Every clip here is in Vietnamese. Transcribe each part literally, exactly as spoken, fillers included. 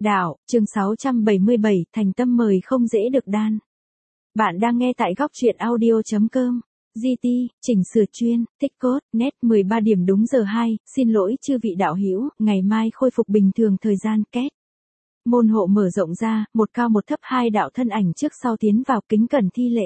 Đạo, chương sáu trăm bảy mươi bảy, thành tâm mời không dễ được đan. Bạn đang nghe tại góc truyện audio.com. giê tê, chỉnh sửa chuyên, tích cốt, net mười ba điểm đúng giờ hai, xin lỗi chư vị đạo hữu, ngày mai khôi phục bình thường thời gian két. Môn hộ mở rộng ra, một cao một thấp hai đạo thân ảnh trước sau tiến vào kính cẩn thi lễ.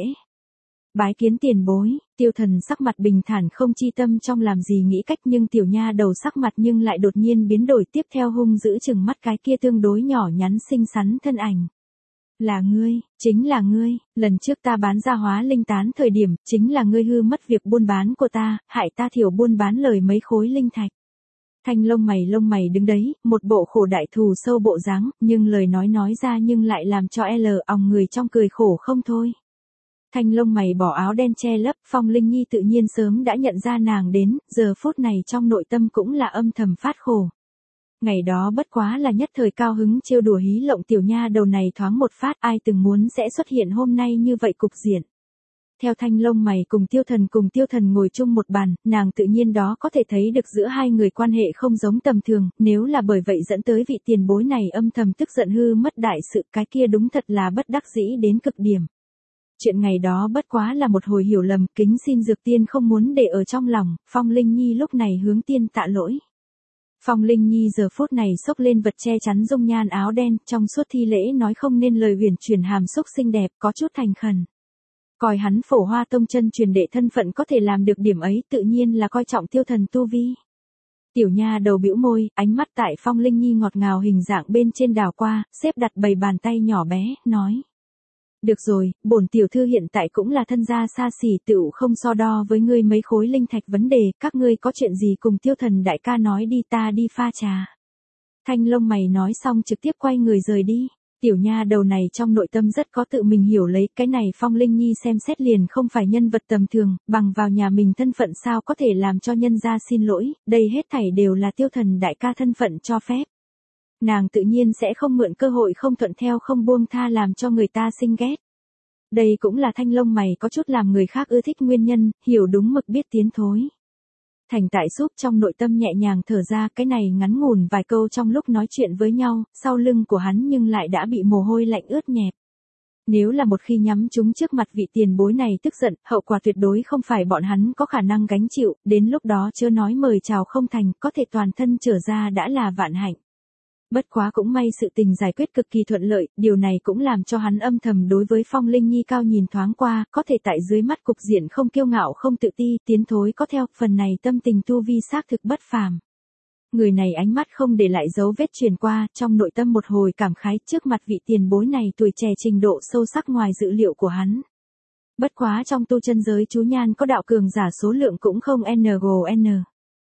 Bái kiến tiền bối, Tiêu Thần sắc mặt bình thản không chi tâm trong làm gì nghĩ cách, nhưng tiểu nha đầu sắc mặt nhưng lại đột nhiên biến đổi, tiếp theo hung dữ chừng mắt cái kia tương đối nhỏ nhắn xinh xắn thân ảnh. Là ngươi, chính là ngươi, lần trước ta bán ra hóa linh tán thời điểm, chính là ngươi hư mất việc buôn bán của ta, hại ta thiểu buôn bán lời mấy khối linh thạch. Thanh lông mày lông mày đứng đấy, một bộ khổ đại thù sâu bộ dáng, nhưng lời nói nói ra nhưng lại làm cho L òng người trong cười khổ không thôi. Thanh lông mày bỏ áo đen che lấp, Phong Linh Nhi tự nhiên sớm đã nhận ra nàng đến, giờ phút này trong nội tâm cũng là âm thầm phát khổ. Ngày đó bất quá là nhất thời cao hứng trêu đùa hí lộng tiểu nha đầu này thoáng một phát, ai từng muốn sẽ xuất hiện hôm nay như vậy cục diện. Theo thanh lông mày cùng Tiêu Thần cùng Tiêu Thần ngồi chung một bàn, nàng tự nhiên đó có thể thấy được giữa hai người quan hệ không giống tầm thường, nếu là bởi vậy dẫn tới vị tiền bối này âm thầm tức giận hư mất đại sự, cái kia đúng thật là bất đắc dĩ đến cực điểm. Chuyện ngày đó bất quá là một hồi hiểu lầm, kính xin Dược Tiên không muốn để ở trong lòng, Phong Linh Nhi lúc này hướng tiên tạ lỗi. Phong Linh Nhi giờ phút này xốc lên vật che chắn dung nhan áo đen, trong suốt thi lễ nói không nên lời huyền chuyển hàm xúc xinh đẹp, có chút thành khẩn. Coi hắn Phổ Hoa Tông chân truyền đệ thân phận có thể làm được điểm ấy, tự nhiên là coi trọng Tiêu Thần tu vi. Tiểu nha đầu bĩu môi, ánh mắt tại Phong Linh Nhi ngọt ngào hình dạng bên trên đảo qua, xếp đặt bầy bàn tay nhỏ bé, nói. Được rồi, bổn tiểu thư hiện tại cũng là thân gia xa xỉ, tựu không so đo với ngươi mấy khối linh thạch vấn đề, các ngươi có chuyện gì cùng Tiêu Thần đại ca nói đi, ta đi pha trà. Thanh lông mày nói xong trực tiếp quay người rời đi. Tiểu nha đầu này trong nội tâm rất có tự mình hiểu lấy, cái này Phong Linh Nhi xem xét liền không phải nhân vật tầm thường, bằng vào nhà mình thân phận sao có thể làm cho nhân gia xin lỗi, đây hết thảy đều là Tiêu Thần đại ca thân phận cho phép. Nàng tự nhiên sẽ không mượn cơ hội không thuận theo không buông tha làm cho người ta sinh ghét. Đây cũng là thanh lông mày có chút làm người khác ưa thích nguyên nhân, hiểu đúng mực biết tiến thối. Thành Tại giúp trong nội tâm nhẹ nhàng thở ra, cái này ngắn ngủn vài câu trong lúc nói chuyện với nhau, sau lưng của hắn nhưng lại đã bị mồ hôi lạnh ướt nhẹp. Nếu là một khi nhắm chúng trước mặt vị tiền bối này tức giận, hậu quả tuyệt đối không phải bọn hắn có khả năng gánh chịu, đến lúc đó chưa nói mời chào không thành, có thể toàn thân trở ra đã là vạn hạnh. Bất quá cũng may sự tình giải quyết cực kỳ thuận lợi, điều này cũng làm cho hắn âm thầm đối với Phong Linh Nhi cao nhìn thoáng qua, có thể tại dưới mắt cục diện không kiêu ngạo không tự ti, tiến thối có theo, phần này tâm tình tu vi xác thực bất phàm. Người này ánh mắt không để lại dấu vết truyền qua, trong nội tâm một hồi cảm khái trước mặt vị tiền bối này tuổi trẻ trình độ sâu sắc ngoài dự liệu của hắn. Bất quá trong tu chân giới chú nhan có đạo cường giả số lượng cũng không ngôn.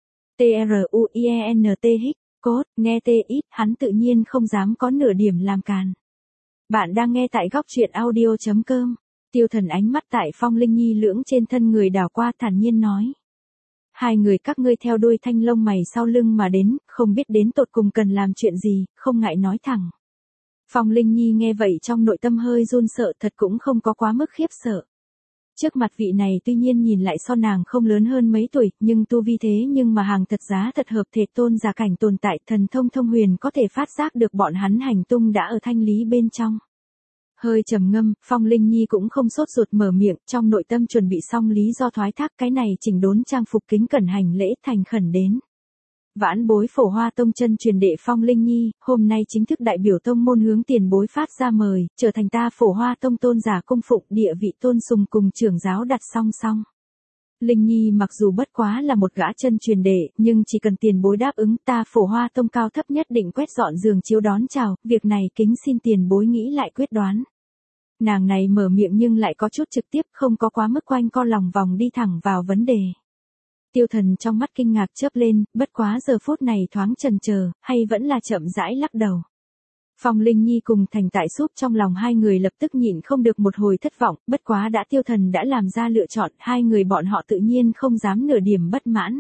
T R U I E N T H. Cốt, nghe tê ít, hắn tự nhiên không dám có nửa điểm làm càn. Bạn đang nghe tại góc truyện audio.com. Tiêu Thần ánh mắt tại Phong Linh Nhi lưỡng trên thân người đảo qua thản nhiên nói. Hai người các ngươi theo đuôi thanh lông mày sau lưng mà đến, không biết đến tột cùng cần làm chuyện gì, không ngại nói thẳng. Phong Linh Nhi nghe vậy trong nội tâm hơi run sợ, thật cũng không có quá mức khiếp sợ. Trước mặt vị này tuy nhiên nhìn lại so nàng không lớn hơn mấy tuổi, nhưng tu vi thế nhưng mà hàng thật giá thật hợp thể tôn giả cảnh tồn tại, thần thông thông huyền có thể phát giác được bọn hắn hành tung đã ở thanh lý bên trong. Hơi trầm ngâm, Phong Linh Nhi cũng không sốt ruột mở miệng, trong nội tâm chuẩn bị xong lý do thoái thác, cái này chỉnh đốn trang phục kính cẩn hành lễ thành khẩn đến. Vãn bối Phổ Hoa Tông chân truyền đệ Phong Linh Nhi, hôm nay chính thức đại biểu tông môn hướng tiền bối phát ra mời, trở thành ta Phổ Hoa Tông tôn giả cung phụng, địa vị tôn sùng cùng trưởng giáo đặt song song. Linh Nhi mặc dù bất quá là một gã chân truyền đệ, nhưng chỉ cần tiền bối đáp ứng, ta Phổ Hoa Tông cao thấp nhất định quét dọn giường chiếu đón chào, việc này kính xin tiền bối nghĩ lại quyết đoán. Nàng này mở miệng nhưng lại có chút trực tiếp, không có quá mức quanh co lòng vòng, đi thẳng vào vấn đề. Tiêu Thần trong mắt kinh ngạc chớp lên, bất quá giờ phút này thoáng chần chờ, hay vẫn là chậm rãi lắc đầu. Phong Linh Nhi cùng Thành Tại giúp trong lòng hai người lập tức nhịn không được một hồi thất vọng, bất quá đã Tiêu Thần đã làm ra lựa chọn, hai người bọn họ tự nhiên không dám nửa điểm bất mãn.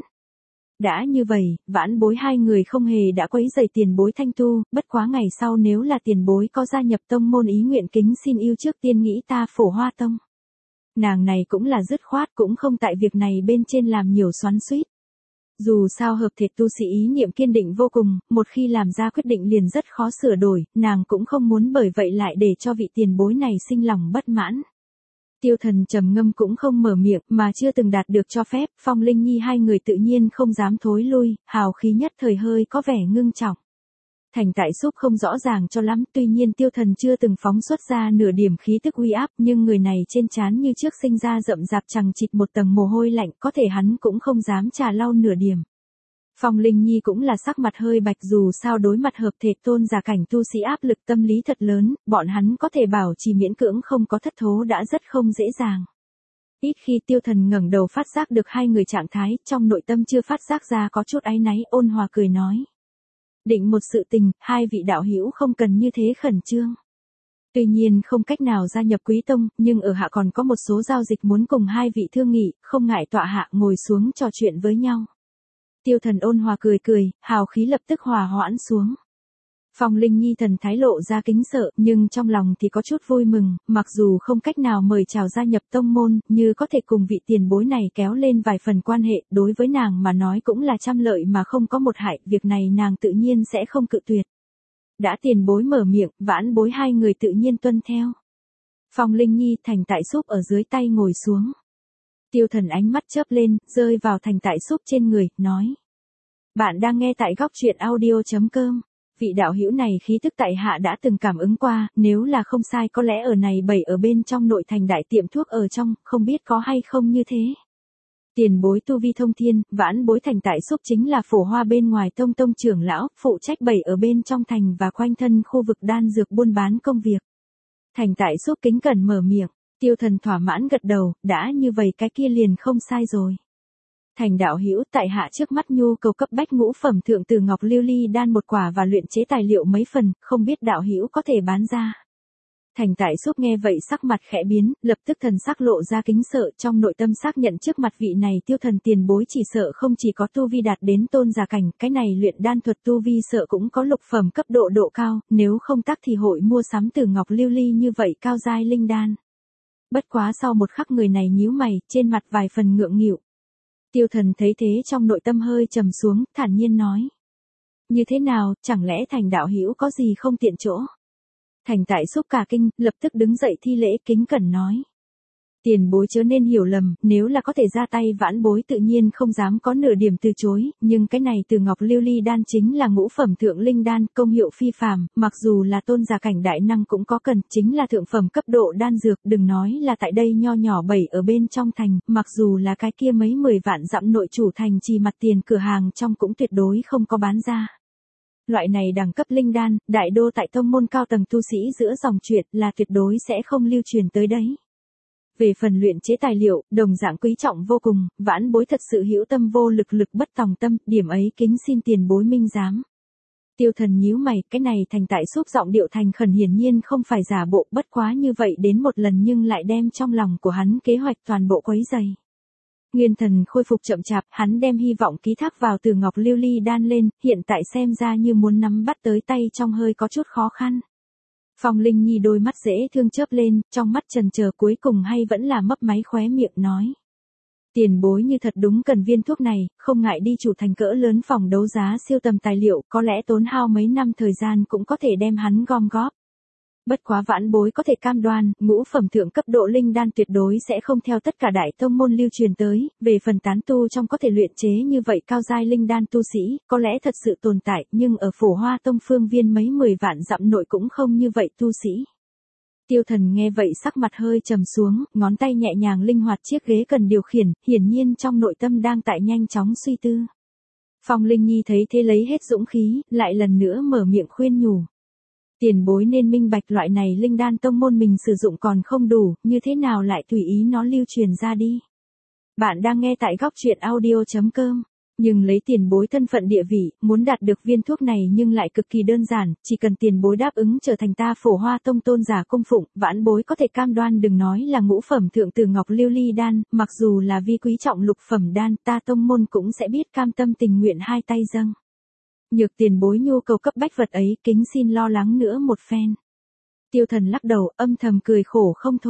Đã như vậy, vãn bối hai người không hề đã quấy rầy tiền bối thanh tu, bất quá ngày sau nếu là tiền bối có gia nhập tông môn ý nguyện kính xin yêu trước tiên nghĩ ta Phổ Hoa Tông. Nàng này cũng là dứt khoát, cũng không tại việc này bên trên làm nhiều xoắn xuýt. Dù sao hợp thể tu sĩ ý niệm kiên định vô cùng, một khi làm ra quyết định liền rất khó sửa đổi, nàng cũng không muốn bởi vậy lại để cho vị tiền bối này sinh lòng bất mãn. Tiêu Thần trầm ngâm cũng không mở miệng, mà chưa từng đạt được cho phép, Phong Linh Nhi hai người tự nhiên không dám thối lui, hào khí nhất thời hơi có vẻ ngưng trọng. Thành Tại Xúc không rõ ràng cho lắm, tuy nhiên Tiêu Thần chưa từng phóng xuất ra nửa điểm khí tức uy áp, nhưng người này trên trán như trước sinh ra rậm rạp chằng chịt một tầng mồ hôi lạnh, có thể hắn cũng không dám trà lau nửa điểm. Phong Linh Nhi cũng là sắc mặt hơi bạch, dù sao đối mặt hợp thể tôn giả cảnh tu sĩ áp lực tâm lý thật lớn, bọn hắn có thể bảo trì miễn cưỡng không có thất thố đã rất không dễ dàng. Ít khi Tiêu Thần ngẩng đầu phát giác được hai người trạng thái, trong nội tâm chưa phát giác ra có chút áy náy, ôn hòa cười nói. Định một sự tình, hai vị đạo hữu không cần như thế khẩn trương. Tuy nhiên không cách nào gia nhập Quý Tông, nhưng ở hạ còn có một số giao dịch muốn cùng hai vị thương nghị, không ngại tọa hạ ngồi xuống trò chuyện với nhau. Tiêu Thần ôn hòa cười cười, hào khí lập tức hòa hoãn xuống. Phong Linh Nhi thần thái lộ ra kính sợ, nhưng trong lòng thì có chút vui mừng, mặc dù không cách nào mời chào gia nhập tông môn, như có thể cùng vị tiền bối này kéo lên vài phần quan hệ, đối với nàng mà nói cũng là trăm lợi mà không có một hại, việc này nàng tự nhiên sẽ không cự tuyệt. Đã tiền bối mở miệng, vãn bối hai người tự nhiên tuân theo. Phong Linh Nhi Thành Tại Xúc ở dưới tay ngồi xuống. Tiêu Thần ánh mắt chớp lên, rơi vào Thành Tại Xúc trên người, nói. Bạn đang nghe tại góc truyện audio chấm com. Vị đạo hữu này khí tức tại hạ đã từng cảm ứng qua, nếu là không sai có lẽ ở này bảy ở bên trong nội thành đại tiệm thuốc ở trong, không biết có hay không như thế. Tiền bối tu vi thông thiên, vãn bối Thành Tại Xúc chính là Phổ Hoa bên ngoài tông tông trưởng lão, phụ trách bảy ở bên trong thành và quanh thân khu vực đan dược buôn bán công việc. Thành Tại Xúc kính cẩn mở miệng, Tiêu Thần thỏa mãn gật đầu, đã như vậy cái kia liền không sai rồi. Thành đạo hữu, tại hạ trước mắt nhu cầu cấp bách ngũ phẩm thượng từ ngọc lưu ly đan một quả và luyện chế tài liệu mấy phần, không biết đạo hữu có thể bán ra. Thành Tại Xúc nghe vậy sắc mặt khẽ biến, lập tức thần sắc lộ ra kính sợ, trong nội tâm xác nhận trước mặt vị này Tiêu Thần tiền bối chỉ sợ không chỉ có tu vi đạt đến tôn giả cảnh, cái này luyện đan thuật tu vi sợ cũng có lục phẩm cấp độ độ cao, nếu không tắc thì hội mua sắm từ ngọc lưu ly như vậy cao giai linh đan. Bất quá sau một khắc người này nhíu mày, trên mặt vài phần ngượng nghịu. Tiêu Thần thấy thế trong nội tâm hơi trầm xuống, thản nhiên nói. Như thế nào, chẳng lẽ Thành đạo hữu có gì không tiện chỗ? Thành Tại Xúc cả kinh, lập tức đứng dậy thi lễ kính cẩn nói. Tiền bối chớ nên hiểu lầm, nếu là có thể ra tay vãn bối tự nhiên không dám có nửa điểm từ chối, nhưng cái này từ ngọc lưu ly đan chính là ngũ phẩm thượng linh đan, công hiệu phi phàm, mặc dù là tôn giả cảnh đại năng cũng có cần, chính là thượng phẩm cấp độ đan dược, đừng nói là tại đây nho nhỏ bảy ở bên trong thành, mặc dù là cái kia mấy mười vạn dặm nội chủ thành trì mặt tiền cửa hàng trong cũng tuyệt đối không có bán ra. Loại này đẳng cấp linh đan, đại đô tại tông môn cao tầng tu sĩ giữa dòng chuyện là tuyệt đối sẽ không lưu truyền tới đấy. Về phần luyện chế tài liệu, đồng dạng quý trọng vô cùng, vãn bối thật sự hữu tâm vô lực lực bất tòng tâm, điểm ấy kính xin tiền bối minh giám. Tiêu Thần nhíu mày, cái này Thành Tại Xúc giọng điệu thành khẩn hiển nhiên không phải giả bộ, bất quá như vậy đến một lần nhưng lại đem trong lòng của hắn kế hoạch toàn bộ quấy dày. Nguyên thần khôi phục chậm chạp, hắn đem hy vọng ký thác vào từ ngọc lưu ly đan lên, hiện tại xem ra như muốn nắm bắt tới tay trong hơi có chút khó khăn. Phong Linh Nhi đôi mắt dễ thương chớp lên, trong mắt chần chờ cuối cùng hay vẫn là mấp máy khóe miệng nói. Tiền bối như thật đúng cần viên thuốc này, không ngại đi chủ thành cỡ lớn phòng đấu giá siêu tầm tài liệu, có lẽ tốn hao mấy năm thời gian cũng có thể đem hắn gom góp. Bất quá vãn bối có thể cam đoan, ngũ phẩm thượng cấp độ linh đan tuyệt đối sẽ không theo tất cả đại tông môn lưu truyền tới, về phần tán tu trong có thể luyện chế như vậy cao giai linh đan tu sĩ, có lẽ thật sự tồn tại, nhưng ở Phổ Hoa tông phương viên mấy mười vạn dặm nội cũng không như vậy tu sĩ. Tiêu Thần nghe vậy sắc mặt hơi trầm xuống, ngón tay nhẹ nhàng linh hoạt chiếc ghế cần điều khiển, hiển nhiên trong nội tâm đang tại nhanh chóng suy tư. Phong Linh Nhi thấy thế lấy hết dũng khí, lại lần nữa mở miệng khuyên nhủ. Tiền bối nên minh bạch loại này linh đan tông môn mình sử dụng còn không đủ, như thế nào lại tùy ý nó lưu truyền ra đi. Bạn đang nghe tại góc truyện audio chấm com. Nhưng lấy tiền bối thân phận địa vị, muốn đạt được viên thuốc này nhưng lại cực kỳ đơn giản, chỉ cần tiền bối đáp ứng trở thành ta Phổ Hoa tông tôn giả cung phụng, vãn bối có thể cam đoan đừng nói là ngũ phẩm thượng từ ngọc lưu ly đan, mặc dù là vi quý trọng lục phẩm đan, ta tông môn cũng sẽ biết cam tâm tình nguyện hai tay dâng. Nhược tiền bối nhu cầu cấp bách vật ấy, kính xin lo lắng nữa một phen. Tiêu Thần lắc đầu, âm thầm cười khổ không thôi.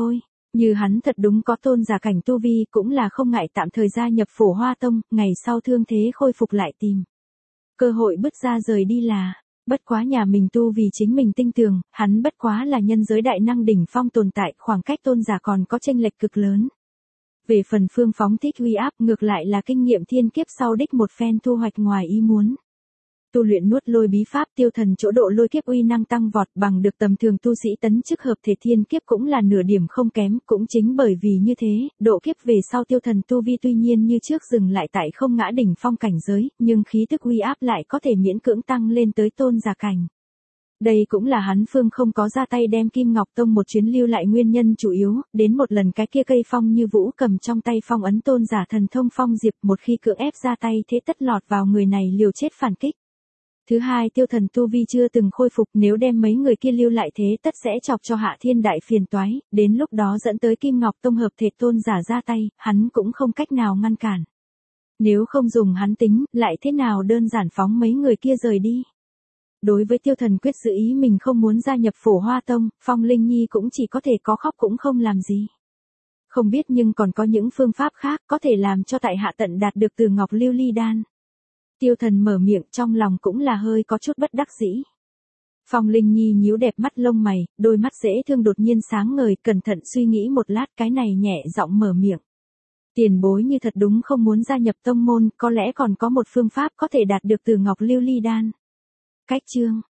Như hắn thật đúng có tôn giả cảnh tu vi cũng là không ngại tạm thời gia nhập Phổ Hoa Tông, ngày sau thương thế khôi phục lại tìm cơ hội bứt ra rời đi là, bất quá nhà mình tu vì chính mình tinh tường, hắn bất quá là nhân giới đại năng đỉnh phong tồn tại, khoảng cách tôn giả còn có chênh lệch cực lớn. Về phần phương phóng thích uy áp ngược lại là kinh nghiệm thiên kiếp sau đích một phen thu hoạch ngoài ý muốn. Tu luyện nuốt lôi bí pháp tiêu thần chỗ độ lôi kiếp uy năng tăng vọt bằng được tầm thường tu sĩ tấn chức hợp thể thiên kiếp cũng là nửa điểm không kém, cũng chính bởi vì như thế, độ kiếp về sau tiêu thần tu vi tuy nhiên như trước dừng lại tại không ngã đỉnh phong cảnh giới, nhưng khí tức uy áp lại có thể miễn cưỡng tăng lên tới tôn giả cảnh. Đây cũng là hắn phương không có ra tay đem Kim Ngọc Tông một chuyến lưu lại nguyên nhân chủ yếu, đến một lần cái kia cây phong như vũ cầm trong tay phong ấn tôn giả thần thông phong diệp một khi cưỡng ép ra tay thế tất lọt vào người này liều chết phản kích. Thứ hai tiêu thần tu vi chưa từng khôi phục nếu đem mấy người kia lưu lại thế tất sẽ chọc cho hạ thiên đại phiền toái, đến lúc đó dẫn tới Kim Ngọc Tông hợp thể tôn giả ra tay, hắn cũng không cách nào ngăn cản. Nếu không dùng hắn tính, lại thế nào đơn giản phóng mấy người kia rời đi. Đối với tiêu thần quyết giữ ý mình không muốn gia nhập Phổ Hoa Tông, Phong Linh Nhi cũng chỉ có thể có khóc cũng không làm gì. Không biết nhưng còn có những phương pháp khác có thể làm cho tại hạ tận đạt được từ Ngọc Lưu Ly Đan. Tiêu thần mở miệng trong lòng cũng là hơi có chút bất đắc dĩ. Phong Linh Nhi nhíu đẹp mắt lông mày, đôi mắt dễ thương đột nhiên sáng ngời, cẩn thận suy nghĩ một lát cái này nhẹ giọng mở miệng. Tiền bối như thật đúng không muốn gia nhập tông môn, có lẽ còn có một phương pháp có thể đạt được từ Ngọc Lưu Ly Đan. Cách chương